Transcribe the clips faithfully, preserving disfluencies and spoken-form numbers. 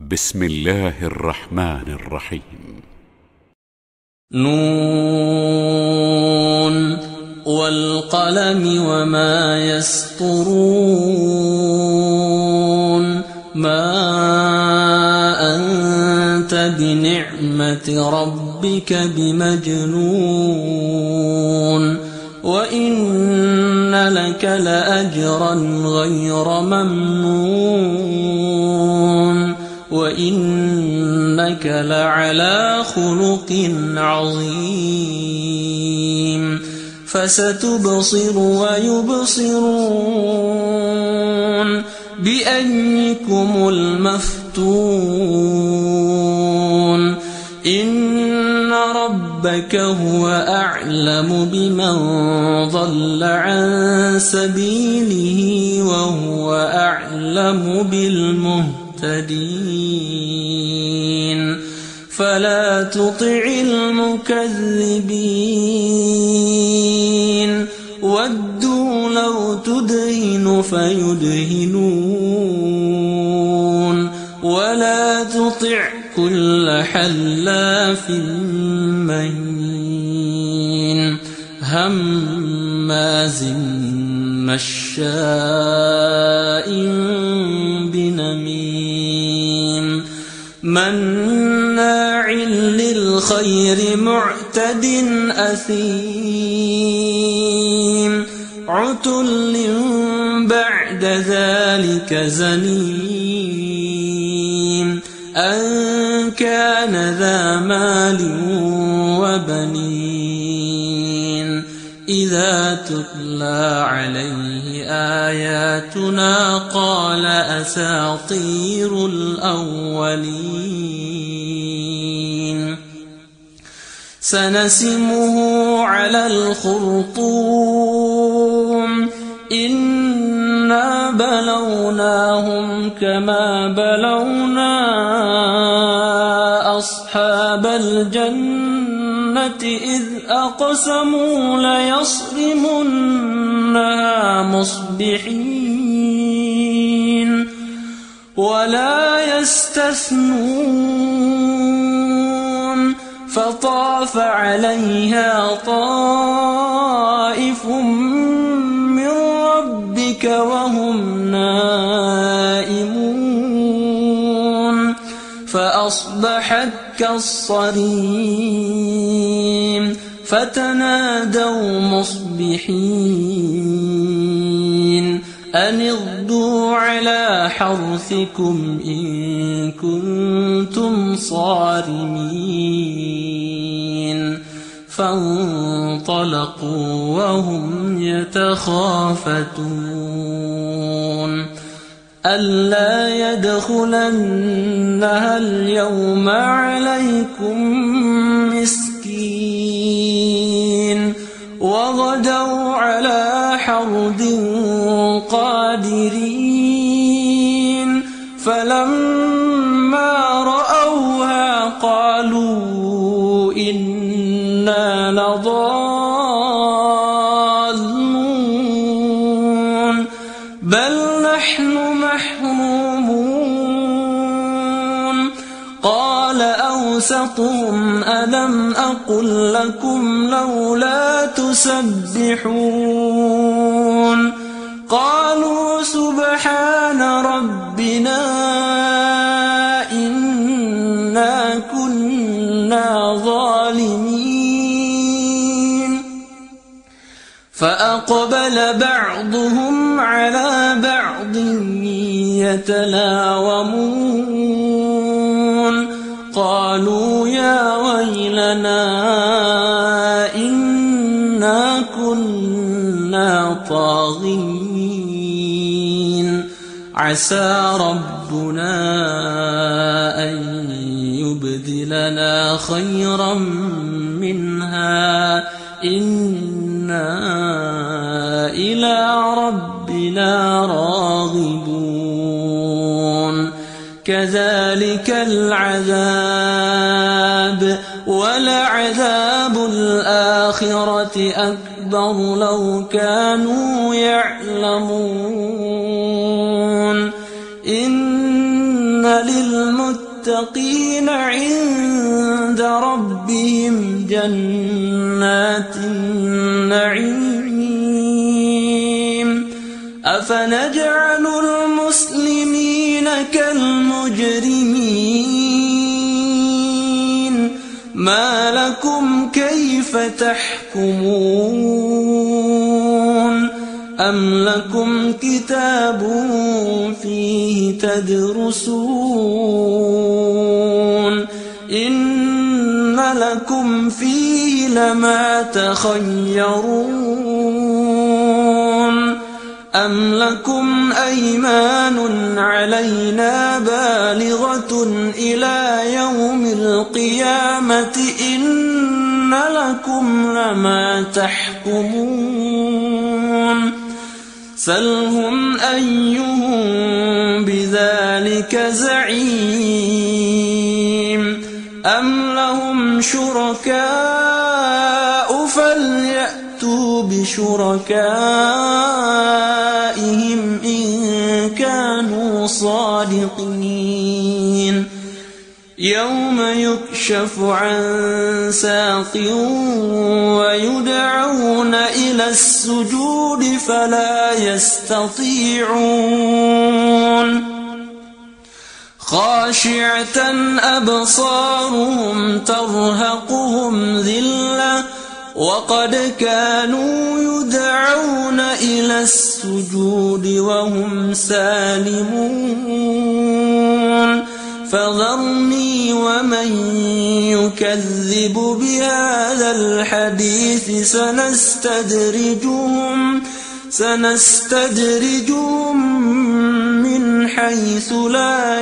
بسم الله الرحمن الرحيم. نون والقلم وما يسطرون. ما أنت بنعمة ربك بمجنون. وإن لك لأجرا غير ممنون. وإنك لعلى خلق عظيم. فستبصر ويبصرون بأيكم المفتون. إن ربك هو أعلم بمن ضل عن سبيله وهو أعلم بالمهتدين. فلا تطع المكذبين ودوا لو تدهن فيدهنون. ولا تطع كل حلاف مهين هماز مشاء بنميم مناع للخير معتد أثيم عتل بعد ذلك زنيم أن كان ذا مال وبنين. إذا تتلى عليه آياتنا قال أساطير الأولين. سنسمه على الخرطوم. إنا بلوناهم كما بلونا أصحاب الجنة إذ أقسموا ليصرمنها مصبحين ولا يستثنون. فطاف عليها طائف من ربك وهم نائمون. فأصبحت كالصريم. فتنادوا مصبحين أن اغدوا على حرثكم إن كنتم صارمين. فانطلقوا وهم يتخافتون ألا يدخلنها اليوم عليكم مسكين. وغدوا على حرد قادرين. فلما رأوها قالوا إنا لضالون بل نحن محرومون. قال أوسطهم ألم أقل لكم لولا تسبحون. قالوا سبحان ربنا إنا كنا ظالمين. فأقبل بعضهم على بعض يتلاومون. قالوا يا ويلنا إنا كنا طاغين. عسى ربنا أن يبدلنا خيرا منها إنا إلى ربنا راغبون. كذلك العذاب ولعذاب الآخرة أكبر لو كانوا يعلمون. إن للمتقين عند ربهم جنات النعيم أفنجعل المسلمين كالمجرمين ما لكم كيف تحكمون أم لكم كتاب فيه تدرسون إن لكم فيه لما تخيرون أم لكم أيمان علينا بالغة إلى يوم القيامة إن لكم لما تحكمون سلهم أيهم بذلك زعيم أم لهم شركاء فليأتوا بشركائهم إن كانوا صادقين يوم يكشف عن ساق ويدعون إلى السجود فلا يستطيعون خاشعة أبصارهم ترهقهم ذلة وقد كانوا يدعون إلى السجود وهم سالمون فذرني ومن يكذب بهذا الحديث سنستدرجهم سنستدرجهم من حيث لا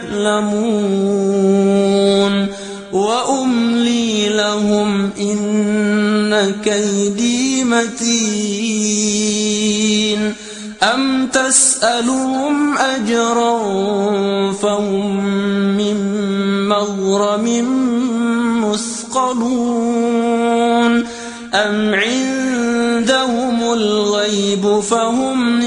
يعلمون وأملي لهم إن كيدي متين أم تسألهم أجرا فهم من مغرم مثقلون أم عندهم الغيب فهم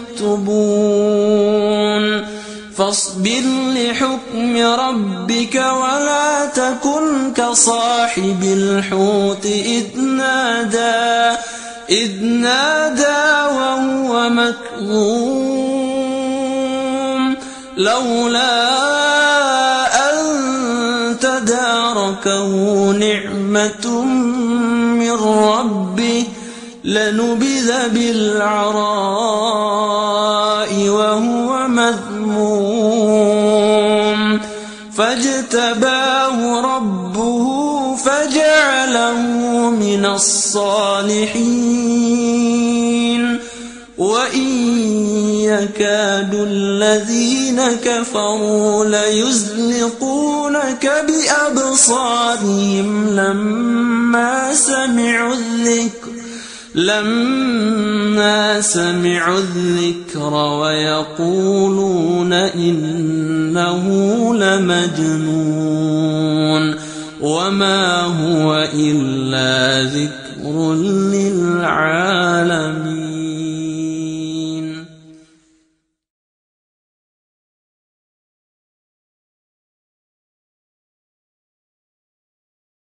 يكتبون فاصبر لحكم ربك ولا تكن كصاحب الحوت إذ نادى إذ نادى وهو مكظوم لولا أن تداركه نعمة من ربه لنبذ بالعراء وهو مذموم فاجتباه ربه فجعله من الصالحين وإن يكاد الذين كفروا ليزلقونك بأبصارهم لما سمعوا الذكر لما سمعوا الذكر ويقولون إنه لمجنون وما هو إلا ذكر للعالمين.